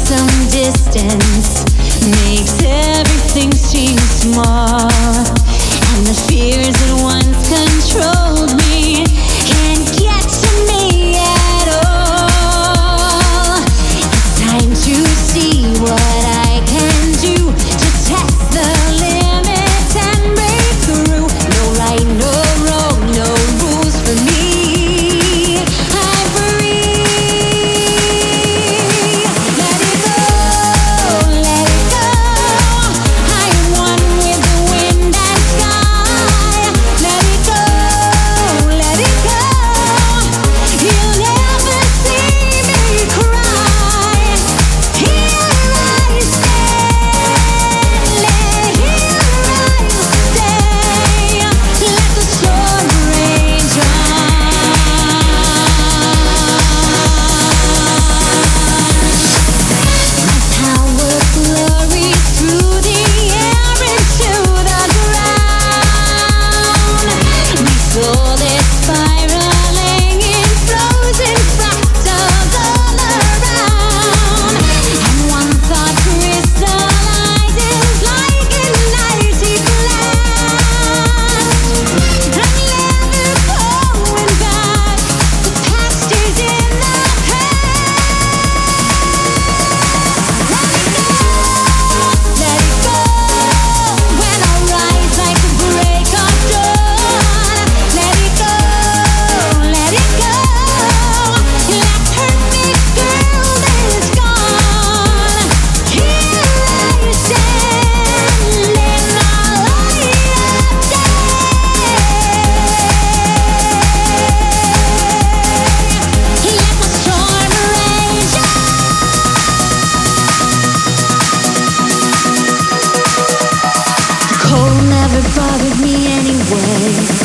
some distance makes everything seem small, and the fears that once controlled me can't get to me at all. It's time to see what I can do to test the limits and break through. No right, no wrong, no rules for me. I'm free. Let it go, let it go. I am one with the wind and sky. Let it go, let it go. You'll never see me cry. Here I stand, here I stay. Let the storm rage Power flurries through the air into the ground. We soul it spiraling in frozen fractals all around. And one thought crystallizes like an icy blast. I'm never going back. The past is in the past. Let it go, when I rise like a break of dawn. Let it go, let it go. That perfect girl is gone. Here I stand in the light of day. Let the storm rage Cold never bothered me anyway.